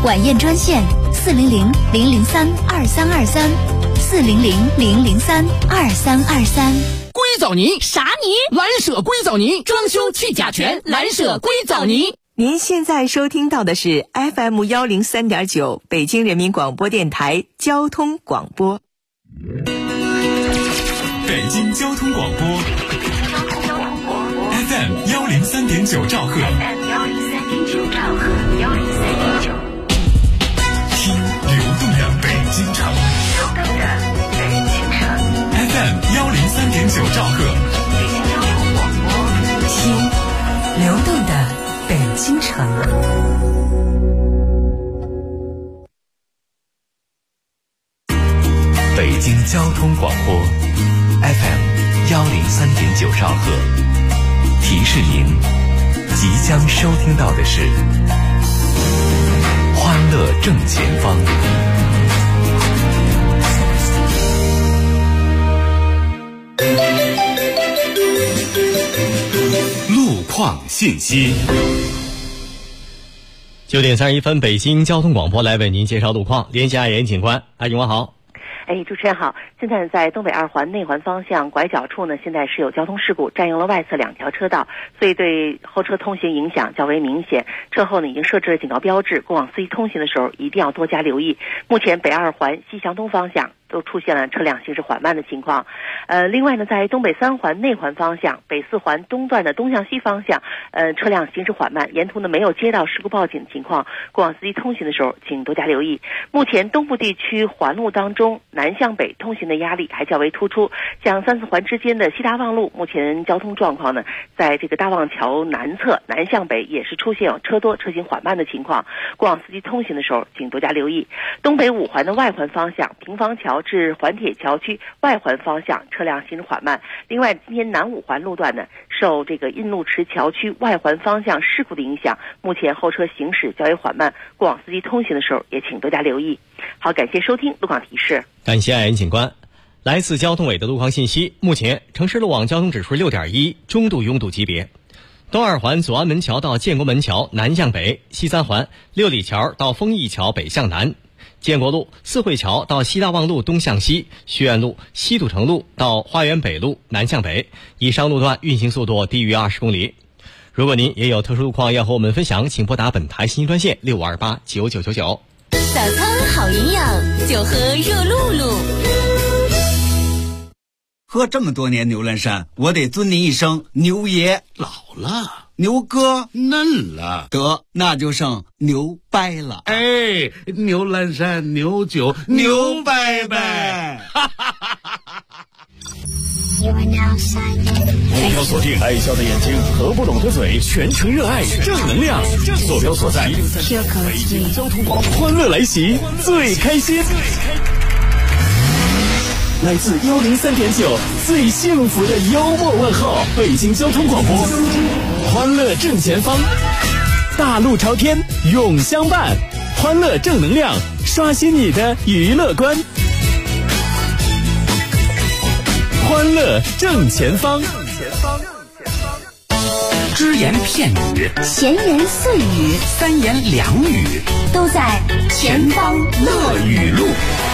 晚宴专线400-003-2323，400-003-2323。 硅藻泥啥泥？ 蓝舍硅藻泥，装修去甲醛，蓝舍硅藻泥。 您现在收听到的是 FM103.9 北京人民广播电台交通广播。 北京交通广播 FM103.9 兆赫，听流动的北京城FM103.9 兆赫， 听流动的北京城。 北京交通广播 FM103.9 兆赫，提示您即将收听到的是欢乐正前方。路况信息。 9点31分，北京交通广播来为您介绍路况。连线爱人警官，爱警官好。 主持人好，现在在东北2环内环方向拐角处呢，现在是有交通事故，占用了外侧2条车道，所以对后车通行影响较为明显。车后呢已经设置了警告标志，过往司机通行的时候一定要多加留意。目前北2环西向东方向都出现了车辆行驶缓慢的情况。另外呢，在东北3环内环方向，北4环东段的东向西方向，车辆行驶缓慢，沿途呢没有接到事故报警的情况，过往司机通行的时候请多加留意。目前东部地区环路当中，南向北通行的压力还较为突出，像3、4环之间的西大望路，目前交通状况呢，在这个大望桥南侧南向北也是出现有车多车行缓慢的情况，过往司机通行的时候请多加留意。东北5环的外环方向，平房桥至环铁桥区外环方向车辆行驶缓慢。另外，今天南5环路段呢，受这个印路池桥区外环方向事故的影响，目前后车行驶较为缓慢，过往司机通行的时候也请多加留意。好，感谢收听路况提示。 感谢爱人警官。来自交通委的路况信息，目前城市路网交通指数 6.1， 中度拥堵级别。东2环左安门桥到建国门桥南向北，西3环六里桥到丰益桥北向南，建国路四惠桥到西大望路东向西，学院路西土城路到花园北路南向北，以上路段运行速度低于20公里。如果您也有特殊路况要和我们分享，请拨打本台信息专线65289999。 早餐好营养，就喝热露露。 喝这么多年牛栏山，我得尊您一声牛爷。 老了， 牛哥嫩了， 得那就剩牛掰了。 哎，牛栏山牛酒牛掰掰。 目标锁定爱笑的眼睛和不懂的嘴，全程热爱正能量。坐标所在北京交通广播，欢乐来袭，最开心。来自103.9最幸福的幽默问候，北京交通广播，欢乐正前方，大路朝天永相伴，欢乐正能量，刷新你的娱乐观，欢乐正前方。 只言片语， 闲言碎语， 三言两语， 都在前方乐语录。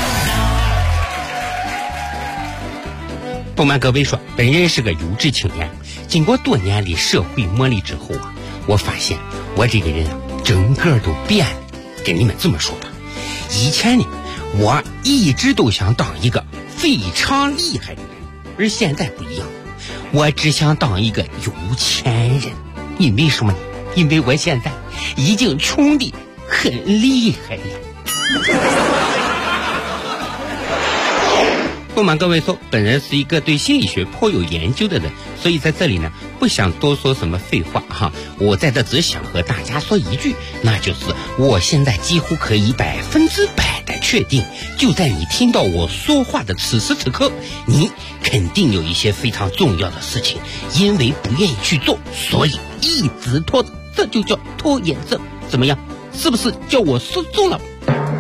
不瞒各位说，本人是个优质青年，经过多年的社会磨砺之后啊，我发现我这个人整个都变了。跟你们这么说吧，以前呢，我一直都想当一个非常厉害的人，而现在不一样，我只想当一个有钱人。因为什么呢？因为我现在已经穷得很厉害了。不瞒各位说，本人是一个对心理学颇有研究的人，所以在这里呢，不想多说什么废话哈。我在这只想和大家说一句，那就是我现在几乎可以100%的确定，就在你听到我说话的此时此刻，你肯定有一些非常重要的事情，因为不愿意去做，所以一直拖着，这就叫拖延症。怎么样？是不是叫我说中了？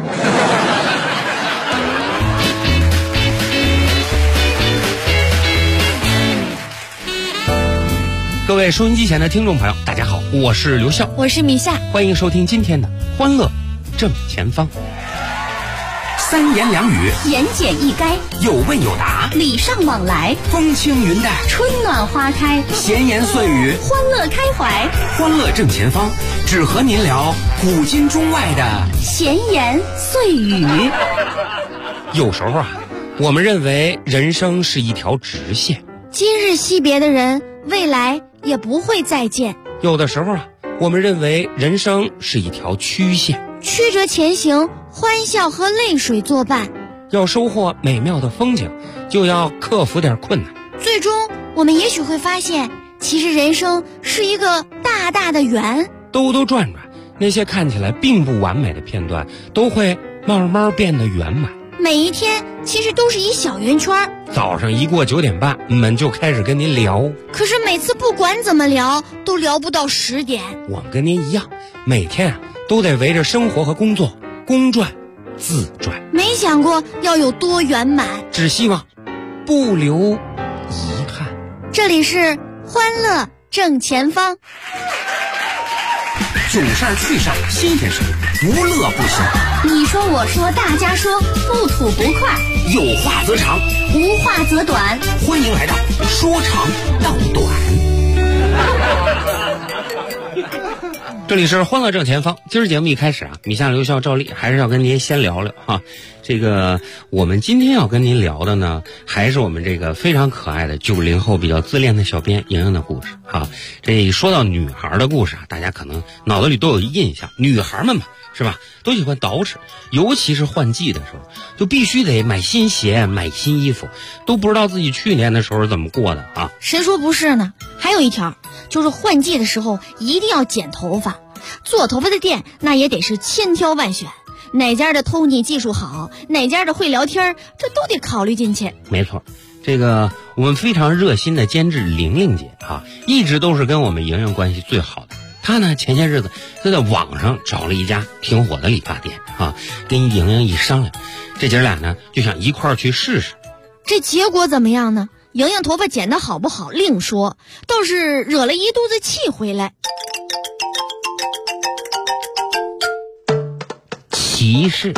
各位收音机前的听众朋友，大家好，我是刘笑， 我是米夏， 欢迎收听今天的欢乐正前方。 三言两语， 言简意赅， 有问有答， 礼尚往来， 风轻云淡， 春暖花开， 闲言碎语， 欢乐开怀， 欢乐正前方，只和您聊古今中外的闲言碎语。 有时候啊，我们认为人生是一条直线， 今日惜别的人，未来也不会再见。 有的时候啊，我们认为人生是一条曲线， 曲折前行，欢笑和泪水作伴。 要收获美妙的风景，就要克服点困难。 最终，我们也许会发现，其实人生是一个大大的圆， 兜兜转转，那些看起来并不完美的片段，都会慢慢变得圆满。 每一天其实都是一小圆圈。 早上一过9点半，我们就开始跟您聊。 可是每次不管怎么聊，都聊不到10点。 我们跟您一样，每天啊都得围着生活和工作公转自转。 没想过要有多圆满， 只希望不留遗憾。 这里是欢乐正前方。 囧事儿趣事儿新鲜事儿，无乐不休。 你说我说大家说，不吐不快， 有话则长， 无话则短。 欢迎来到说长道短。 这里是欢乐正前方。今儿节目一开始啊，米夏、刘笑、赵丽还是要跟您先聊聊哈。这个我们今天要跟您聊的呢，还是我们这个非常可爱的90后比较自恋的小编莹莹的故事哈。这说到女孩的故事啊，大家可能脑子里都有印象，女孩们嘛，是吧？都喜欢捯饬，尤其是换季的时候，就必须得买新鞋、买新衣服，都不知道自己去年的时候怎么过的啊。 谁说不是呢？还有一条，就是换季的时候一定要剪头发。做头发的店那也得是千挑万选，哪家的Tony技术好，哪家的会聊天，这都得考虑进去。 没错，这个我们非常热心的监制玲玲姐啊，一直都是跟我们莹莹关系最好的。她呢前些日子就在网上找了一家挺火的理发店啊，跟莹莹一商量，这姐俩呢就想一块儿去试试。 这结果怎么样呢？莹莹头发剪得好不好另说，倒是惹了一肚子气回来。 歧视。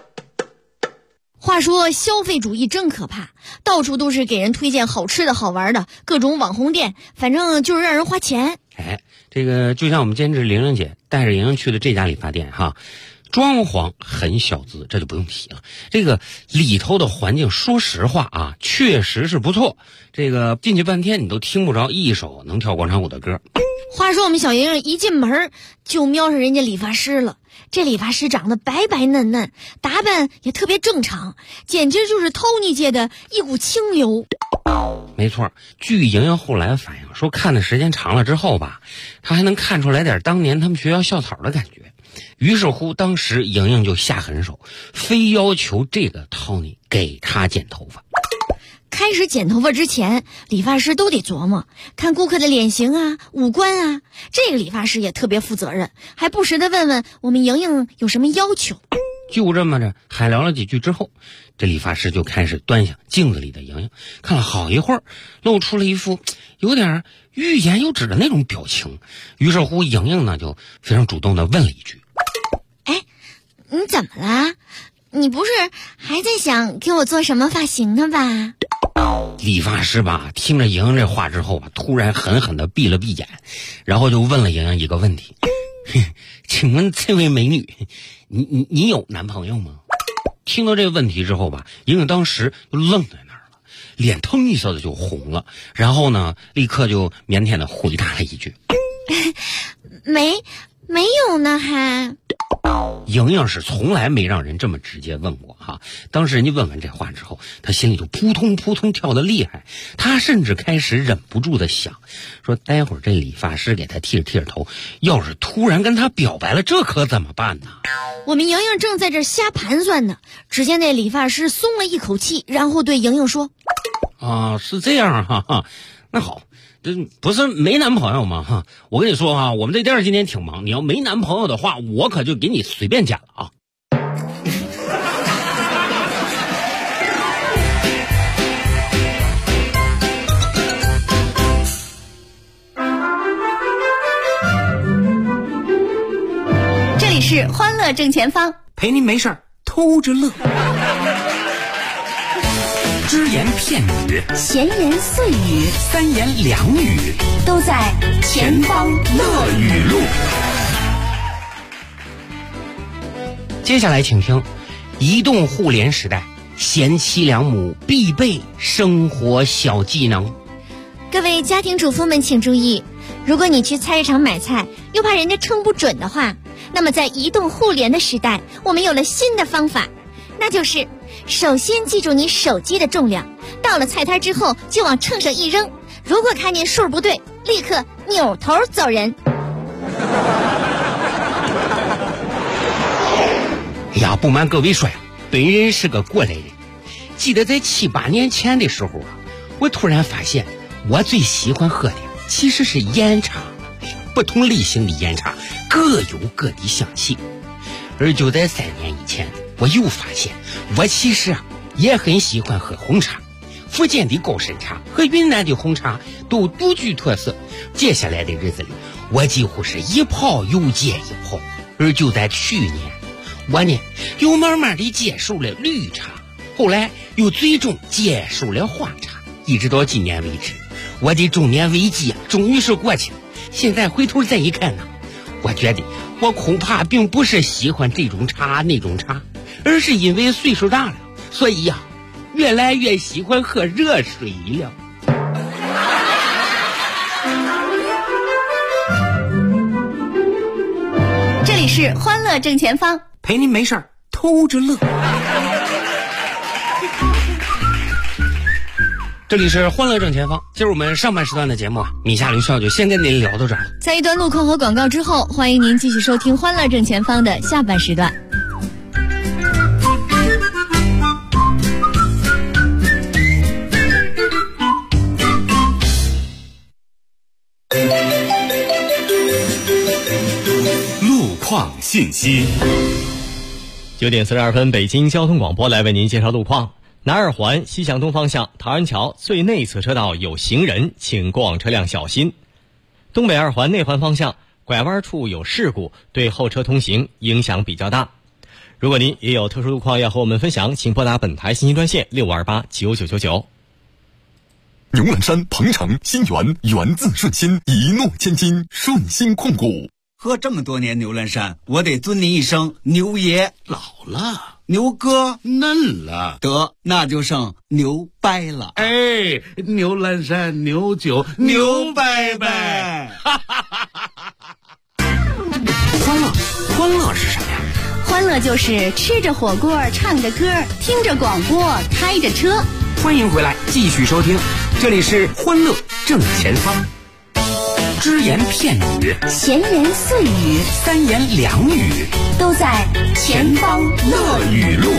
话说消费主义真可怕，到处都是给人推荐好吃的好玩的各种网红店，反正就是让人花钱。 哎，这个就像我们监制玲玲姐带着莹莹去的这家理发店哈，装潢很小资，这就不用提了。这个里头的环境说实话啊，确实是不错。这个进去半天你都听不着一首能跳广场舞的歌。 话说我们小莹莹一进门就瞄上人家理发师了，这理发师长得白白嫩嫩，打扮也特别正常，简直就是 Tony 界的一股清流。 没错，据莹莹后来反映说，看的时间长了之后吧，她还能看出来点当年他们学校校草的感觉。于是乎当时莹莹就下狠手，非要求这个 Tony 给她剪头发。 开始剪头发之前，理发师都得琢磨看顾客的脸型啊、五官啊。这个理发师也特别负责任，还不时地问问我们莹莹有什么要求。 就这么着海聊了几句之后，这理发师就开始端详镜子里的莹莹，看了好一会儿，露出了一副有点欲言又止的那种表情。于是乎莹莹呢就非常主动地问了一句： 哎，你怎么了？你不是还在想给我做什么发型呢吧？ 理发师吧听着莹莹这话之后吧，突然狠狠地闭了闭眼，然后就问了莹莹一个问题：请问这位美女，你有男朋友吗？听到这个问题之后吧，莹莹当时就愣在那儿了，脸腾一下子就红了，然后呢立刻就腼腆地回答了一句： 没有呢还。 莹莹是从来没让人这么直接问过哈。当时人家问完这话之后，她心里就扑通扑通跳得厉害，她甚至开始忍不住的想说，待会儿这理发师给她剃着头，要是突然跟她表白了，这可怎么办呢？ 我们莹莹正在这瞎盘算呢，只见那理发师松了一口气，然后对莹莹说： 啊，是这样哈，那好，这不是没男朋友吗？哈，我跟你说哈，我们这店今天挺忙，你要没男朋友的话，我可就给你随便剪了啊。 这里是欢乐乐正前方， 陪您没事儿偷着乐。只言片语， 闲言碎语， 三言两语， 都在前方乐语录。 接下来请听移动互联时代贤妻良母必备生活小技能。 各位家庭主妇们请注意，如果你去菜市场买菜又怕人家称不准的话，那么在移动互联的时代，我们有了新的方法，那就是首先记住你手机的重量，到了菜摊之后就往秤上一扔，如果看见数不对，立刻扭头走人。 呀，不瞒各位说呀，本人是个过来人。记得在7、8年前的时候啊，我突然发现我最喜欢喝的其实是烟茶。不同类型的烟茶各有各的香气。而就在3年以前，我又发现我其实也很喜欢喝红茶。福建的高山茶和云南的红茶都独具特色。接下来的日子里，我几乎是一泡又接一泡。而就在去年，我呢又慢慢的接受了绿茶，后来又最终接受了花茶，一直到今年为止，我的中年危机终于是过去了。现在回头再一看呢，我觉得我恐怕并不是喜欢这种茶那种茶，而是因为岁数大了，所以越来越喜欢喝热水了。 这里是欢乐正前方， 陪您没事儿偷着乐。 这里是欢乐正前方，今儿我们上半时段的节目米夏刘少就先跟您聊到这儿了。 在一段路况和广告之后，欢迎您继续收听欢乐正前方的下半时段。 路况信息。 9点42分，北京交通广播来为您介绍路况。南二环西向东方向陶然桥最内侧车道有行人，请过往车辆小心。东北二环内环方向拐弯处有事故，对后车通行影响比较大。如果您也有特殊路况要和我们分享，请拨打本台信息专线65289999。 牛栏山、鹏程、新源，源自顺心，一诺千金，顺心控股。 喝这么多年牛栏山，我得尊您一声牛爷。 老了， 牛哥嫩了， 得那就剩牛掰了。 哎，牛栏山牛酒牛掰掰。 欢乐是什么呀？ 欢乐就是吃着火锅，唱着歌，听着广播，开着车。 欢迎回来，继续收听，这里是欢乐正前方。只言片语， 闲言碎语， 三言两语， 都在前方乐语录。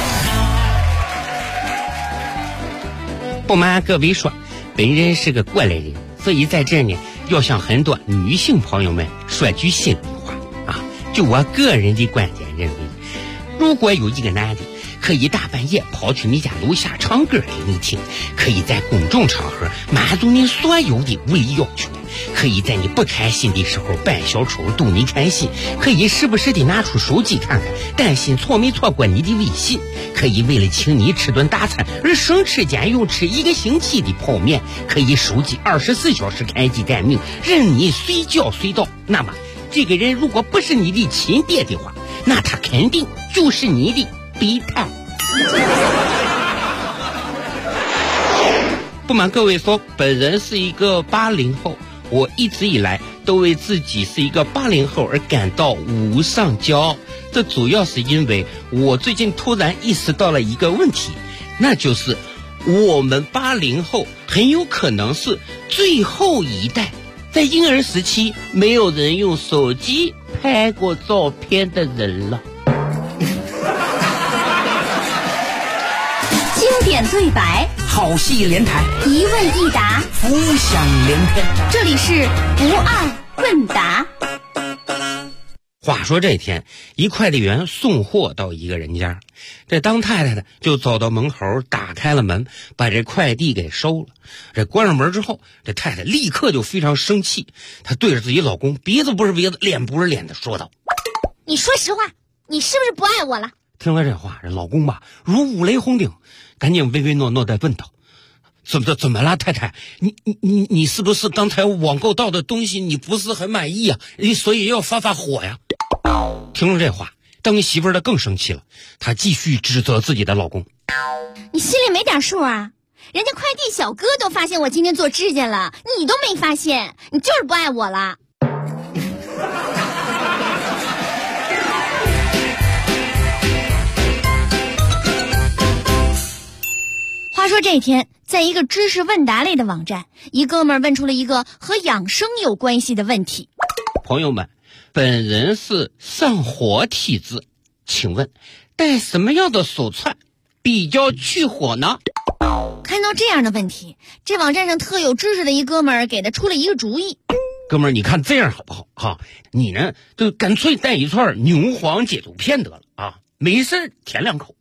不瞒各位说，本人是个过来人，所以在这呢，要向很多女性朋友们说句心里话啊。就我个人的观点认为，如果有一个男的可以大半夜跑去你家楼下唱歌给你听，可以在公众场合满足你所有的无理要求，可以在你不开心的时候扮小丑逗你开心，可以时不时的拿出手机看看，担心错没错过你的微信，可以为了请你吃顿大餐而省吃俭用吃1个星期的泡面，可以手机24小时开机待命，任你随叫随到。那么这个人如果不是你的亲爹的话，那他肯定就是你的备胎。不瞒各位说，本人是一个80后，我一直以来都为自己是一个80后而感到无上骄傲。这主要是因为我最近突然意识到了一个问题，那就是我们80后很有可能是最后一代在婴儿时期没有人用手机拍过照片的人了。 经典对白， 好戏连台， 一问一答， 浮想联翩。 这里是不二问答。 话说这天，一快递员送货到一个人家，这当太太的就走到门口，打开了门，把这快递给收了。这关上门之后，这太太立刻就非常生气，她对着自己老公鼻子不是鼻子脸不是脸的说道： 你说实话， 你是不是不爱我了？ 听了这话，老公吧如五雷轰顶，赶紧唯唯诺诺地问道：“怎么了，太太？你是不是刚才网购到的东西你不是很满意啊？所以要发火呀？”听了这话，当媳妇儿的更生气了，她继续指责自己的老公：“ 你心里没点数啊？人家快递小哥都发现我今天做指甲了，你都没发现，你就是不爱我了。”话说这一天，在一个知识问答类的网站，一哥们儿问出了一个和养生有关系的问题。 朋友们，本人是上火体质，请问带什么样的手串比较去火呢？ 看到这样的问题，这网站上特有知识的一哥们儿给他出了一个主意。 哥们儿，你看这样好不好哈？你呢就干脆带一串牛黄解毒片得了啊，没事舔2口。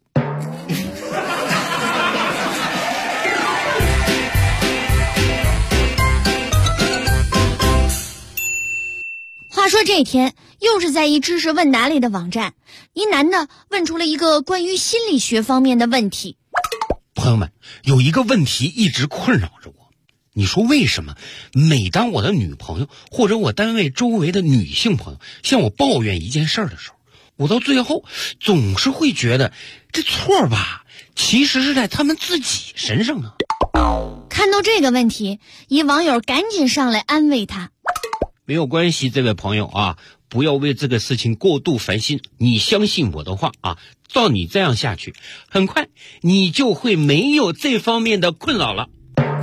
话说这天，又是在一知识问答类的网站，一男的问出了一个关于心理学方面的问题。 朋友们，有一个问题一直困扰着我，你说为什么每当我的女朋友或者我单位周围的女性朋友向我抱怨一件事的时候，我到最后总是会觉得这错吧其实是在他们自己身上呢？ 看到这个问题，一网友赶紧上来安慰他： 没有关系，这位朋友啊，不要为这个事情过度烦心，你相信我的话啊，照你这样下去，很快你就会没有这方面的困扰了。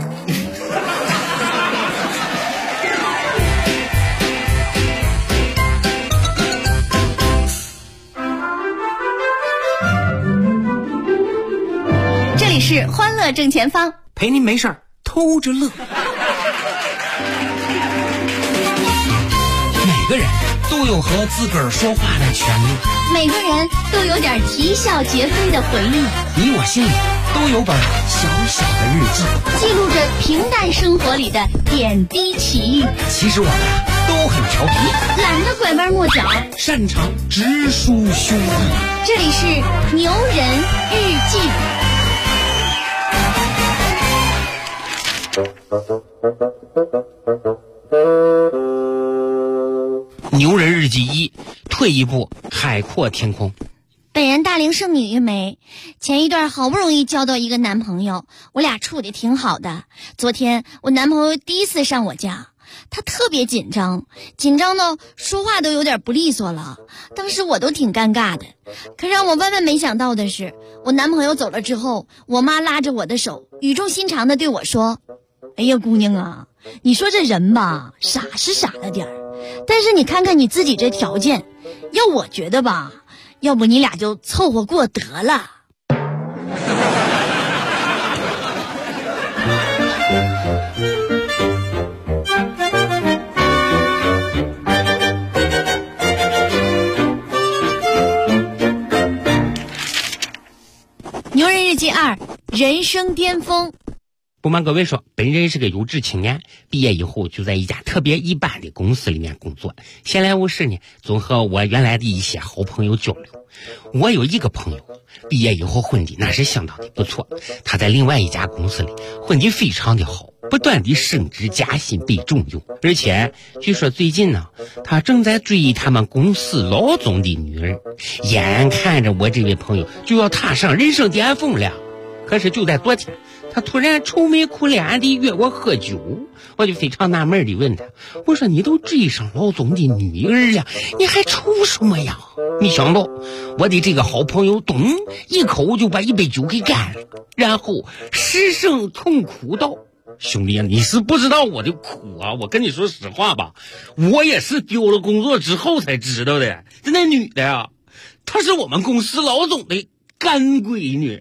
这里是欢乐正前方， 陪您没事儿偷着乐。每个人都有和自个儿说话的权利， 每个人都有点啼笑皆非的回忆， 你我心里都有本小小的日记， 记录着平淡生活里的点滴奇遇。 其实我们都很调皮， 懒得拐弯抹角， 擅长直抒胸臆。 这里是牛人日记。 牛人日记1，退一步，海阔天空。 本人大龄剩女一枚，前一段好不容易交到一个男朋友，我俩处得挺好的。昨天我男朋友第一次上我家，他特别紧张到说话都有点不利索了，当时我都挺尴尬的。可让我万万没想到的是，我男朋友走了之后，我妈拉着我的手，语重心长地对我说：哎呀姑娘啊，你说这人吧，傻是傻了点儿，但是你看看你自己这条件，要我觉得吧，要不你俩就凑合过得了。牛人日记2，人生巅峰。 不瞒各位说，本人是个有志青年，毕业以后就在一家特别一般的公司里面工作，闲来无事呢，总和我原来的一些好朋友交流。我有一个朋友毕业以后混的那是相当的不错，他在另外一家公司里混得非常的好，不断的升职加薪被重用，而且据说最近呢，他正在追他们公司老总的女儿，眼看着我这位朋友就要踏上人生巅峰了。可是就在昨天，他突然愁眉苦脸地约我喝酒，我就非常纳闷地问他，我说你都追上老总的女儿了，你还愁什么呀？没想到我的这个好朋友咚一口就把一杯酒给干了，然后失声痛哭道：兄弟，你是不知道我的苦啊！我跟你说实话吧，我也是丢了工作之后才知道的。那女的呀，她是我们公司老总的干闺女。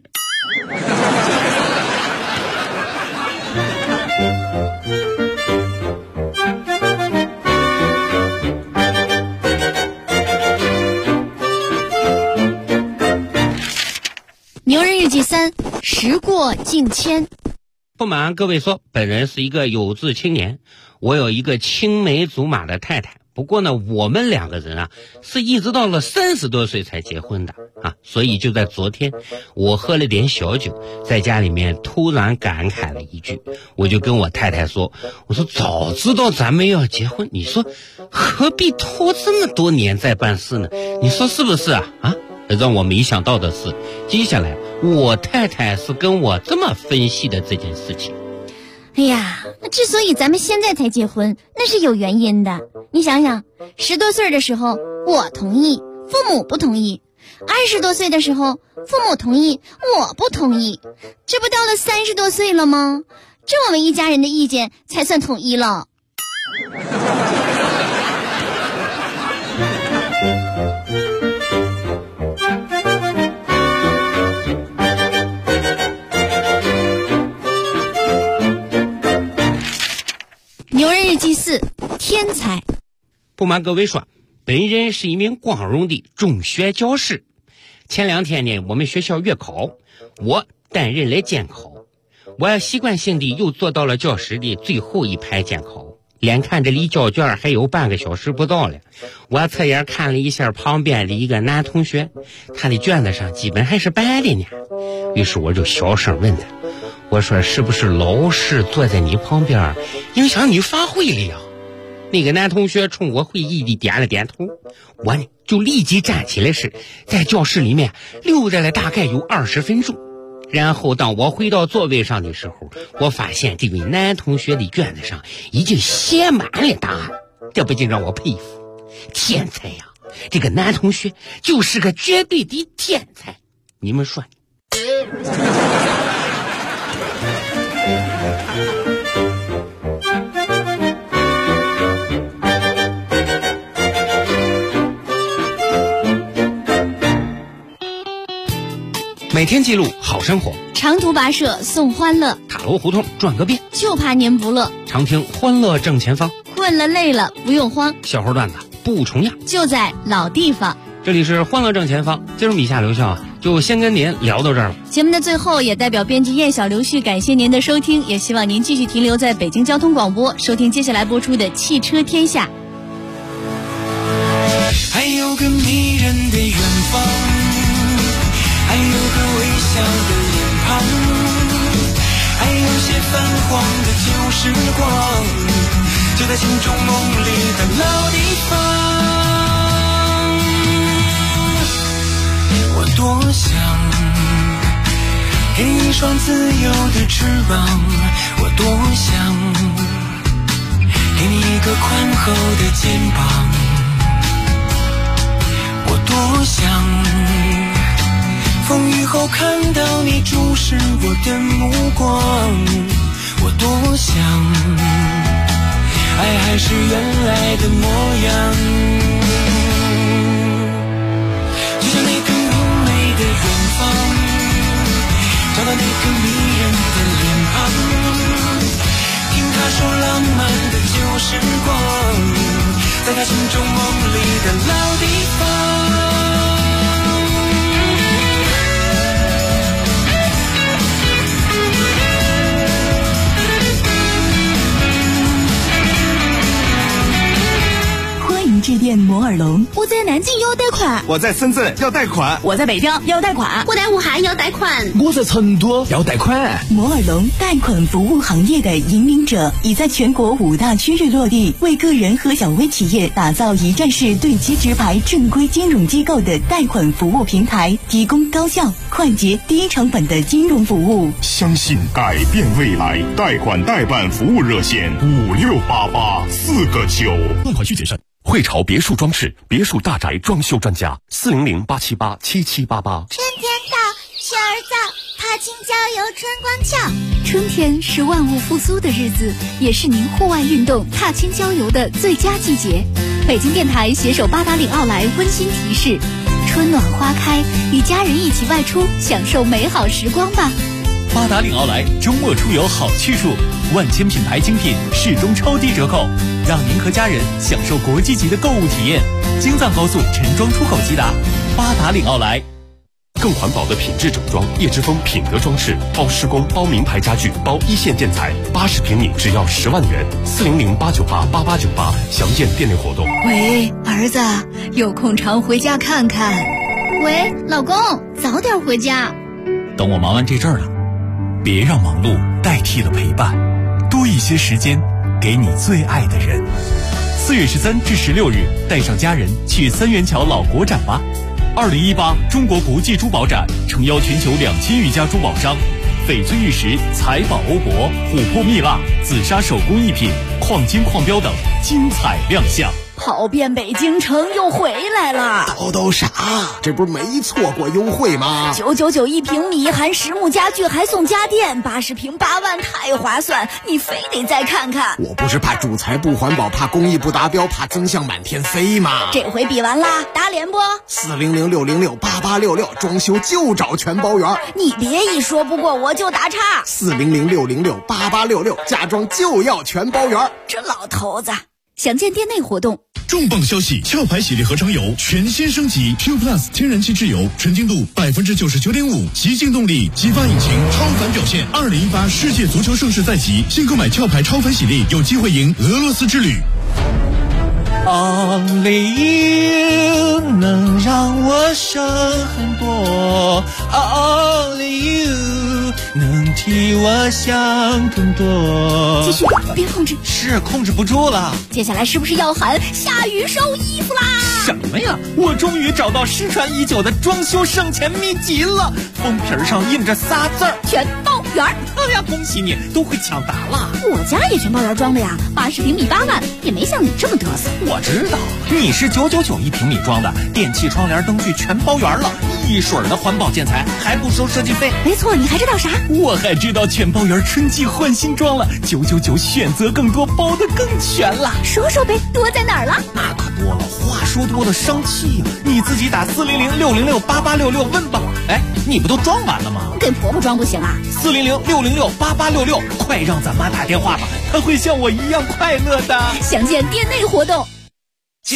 牛人日记3，时过境迁。 不瞒各位说，本人是一个有志青年，我有一个青梅竹马的太太， 不过呢，我们2个人啊，是一直到了30多岁才结婚的啊，所以就在昨天，我喝了点小酒，在家里面突然感慨了一句，我就跟我太太说，我说早知道咱们要结婚，你说何必拖这么多年再办事呢？你说是不是啊？啊，让我没想到的是，接下来我太太是跟我这么分析的这件事情。 哎呀，那之所以咱们现在才结婚，那是有原因的。你想想，10多岁的时候我同意，父母不同意；20多岁的时候父母同意，我不同意。这不到了30多岁了吗？这我们一家人的意见才算统一了。牛人日记4，天才。 不瞒各位说，本人是一名光荣的中学教师。前2天呢，我们学校月考，我担任了监考。我习惯性的又坐到了教室的最后一排监考，眼看着离交卷还有半个小时不到了，我侧眼看了一下旁边的一个男同学，他的卷子上基本还是白的呢。于是我就小声问他，我说是不是老师坐在你旁边影响你发挥了呀？那个男同学冲我会意地点了点头，我呢就立即站起来时，在教室里面溜达了大概有20分钟。然后当我回到座位上的时候，我发现这位男同学的卷子上已经写满了答案，这不禁让我佩服，天才呀！这个男同学就是个绝对的天才，你们说呢？每天记录好生活， 长途跋涉送欢乐， 塔罗胡同转个遍， 就怕您不乐。 常听欢乐正前方， 困了累了不用慌， 小猴段子不重样， 就在老地方。 这里是欢乐正前方，今儿以下留校啊，就先跟您聊到这儿了。 节目的最后，也代表编辑叶小刘旭感谢您的收听，也希望您继续停留在北京交通广播，收听接下来播出的《汽车天下》。 还有个迷人的远方，还有个微笑的脸庞，还有些泛黄的旧时光，就在心中梦里的老地方。我多想给你一双自由的翅膀，我多想给你一个宽厚的肩膀，我多想风雨后看到你注视我的目光，我多想爱还是原来的模样，就像那个明媚的远方，找到那个迷人的脸庞，听他说浪漫的旧时光，在他心中梦里的老地方。 致电摩尔龙， 我在南京要贷款， 我在深圳要贷款， 我在北京要贷款， 我在武汉要贷款， 我在成都要贷款。 摩尔龙贷款服务行业的引领者，已在全国5大区域落地，为个人和小微企业打造一站式对接直排正规金融机构的贷款服务平台，提供高效、快捷、低成本的金融服务。 相信改变未来，贷款代办服务热线5688-4个9，贷款需谨慎。汇潮别墅装饰，别墅大宅装修专家，400-878-7788。 春天到，雪儿早，踏青郊游春光俏。 春天是万物复苏的日子，也是您户外运动、踏青郊游的最佳季节。北京电台携手八达岭奥莱温馨提示：春暖花开，与家人一起外出，享受美好时光吧。 八达岭奥莱周末出游好去处，万千品牌精品适中超低折扣，让您和家人享受国际级的购物体验。京藏高速陈庄出口即达，八达岭奥莱。 更环保的品质整装，叶之峰品德装饰包施工、包名牌家具、包一线建材，80平米只要10万元，400-898-8898，详见店内活动。 喂，儿子，有空常回家看看。 喂，老公，早点回家。 等我忙完这阵儿了，别让忙碌代替了陪伴，多一些时间给你最爱的人。4月13至16日，带上家人去三元桥老国展吧。2018中国国际珠宝展诚邀全球2000余家珠宝商，翡翠玉石、财宝欧泊、琥珀蜜蜡、紫砂手工艺品、矿金矿标等精彩亮相。 跑遍北京城又回来了， 都啥？这不是没错过优惠吗 ？999一平米，含实木家具还送家电，80平8万，太划算！你非得再看看。 我不是怕主材不环保，怕工艺不达标，怕增项满天飞吗？ 这回比完啦，打脸不 ？400-606-8866，装修就找全包圆。 你别一说不过我就打岔。 400-606-8866，家装就要全包圆。 这老头子。详见店内活动。 重磅消息！壳牌系列合成油全新升级 Q Plus 天然气质油，纯净度99.5%，极净动力，激发引擎，超凡表现。2018世界足球盛世在即，新购买壳牌超凡喜力，有机会赢俄罗斯之旅。 Only you 能让我省很多 ，Only you 能替我想更多。 继续，别控制， 是控制不住了。 接下来是不是要喊下雨收衣服啦？ 什么呀？我终于找到失传已久的装修省钱秘籍了，封皮上印着仨字儿： 全包圆。 哎呀，恭喜你，都会抢答了。 我家也全包圆装的呀，80平米8万，也没像你这么嘚瑟。 我知道，你是999一平米装的，电器、窗帘、灯具全包圆了，一水儿的环保建材，还不收设计费。 没错，你还知道啥？ 我还知道全包圆春季换新装了，999选择更多，包得更全了。 说说呗，多在哪儿了？ 那可多了，话说多了生气呀！你自己打400-606-8866问吧。哎，你不都装完了吗？ 给婆婆装不行啊 ？400-606-8866，快让咱妈打电话吧，她会像我一样快乐的。 详见店内活动。 降！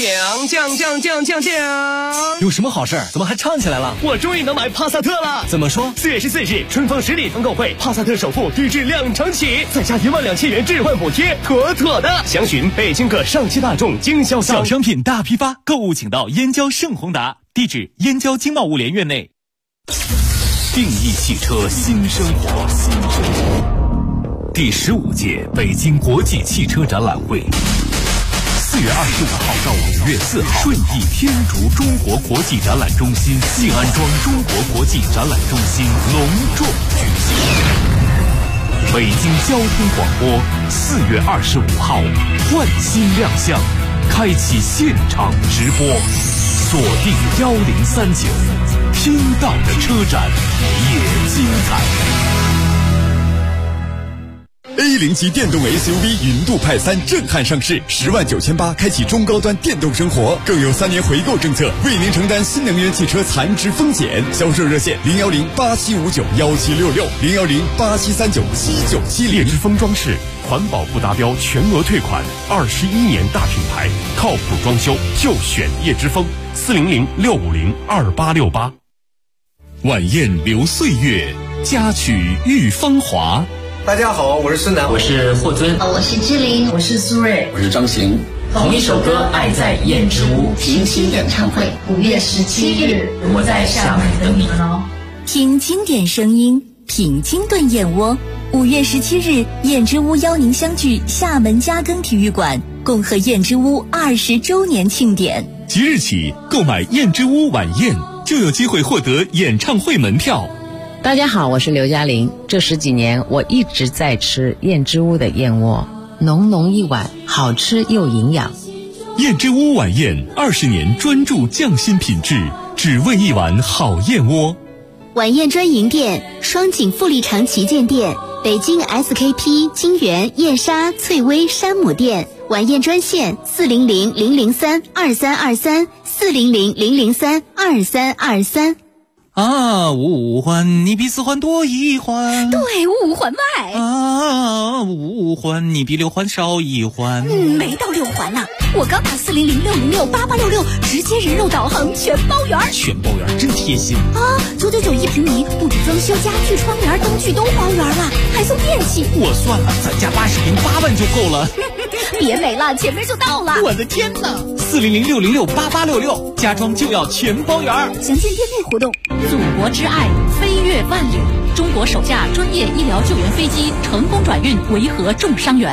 有什么好事？怎么还唱起来了？ 我终于能买帕萨特了！ 怎么说 ？4月14日，春风十里团购会，帕萨特首付低至2成起，再加12000元置换补贴，妥妥的！详询北京各上汽大众经销商。 小商品大批发，购物请到燕郊盛宏达，地址燕郊经贸物联院内。定义汽车新生活，第15届北京国际汽车展览会。4月25号到5月4号，顺义天竺中国国际展览中心、静安庄中国国际展览中心隆重举行。北京交通广播4月25号焕新亮相，开启现场直播，锁定1039，听到的车展也精彩。 A0级电动 SUV 云度派3震撼上市，10.980万开启中高端电动生活，更有3年回购政策，为您承担新能源汽车残值风险。销售热线010-8759-1766，010-8739-7970。 叶之峰装饰，环保不达标全额退款，21年大品牌，靠谱装修就选叶之峰，400-650-2868。 晚宴留岁月，佳曲遇芳华。 大家好，我是孙楠， 我是霍尊， 我是志玲， 我是苏芮， 我是张行。 同一首歌，爱在燕之屋平期演唱会，5月17日，我在厦门等你们哦。 听经典声音，品精炖燕窝。5月17日，燕之屋邀您相聚厦门嘉庚体育馆，共贺燕之屋20周年庆典。 即日起，购买燕之屋晚宴就有机会获得演唱会门票。 大家好，我是刘嘉玲。这10几年，我一直在吃燕之屋的燕窝，浓浓一碗，好吃又营养。 燕之屋晚宴20年专注匠心品质，只为一碗好燕窝。 晚宴专营店：双井富力城旗舰店、北京 SKP 金源燕莎翠微山姆店。晚宴专线400-003-2323，400-003-2323。 啊，五环你比4环多1环， 对，5环外。 啊，5环你比6环少1环， 没到6环呢。 我刚打400-606-8866，直接人肉导航全包圆。 全包圆真贴心啊！999一平米，不止装修、家具、窗帘、灯具都包圆了，还送电器。 我算了，咱家80平8万就够了。 别美了，前面就到了。 我的天哪！400-606-8866，家装就要全包圆。 详见店内活动。 祖国之爱，飞越万里。中国首架专业医疗救援飞机成功转运维和重伤员。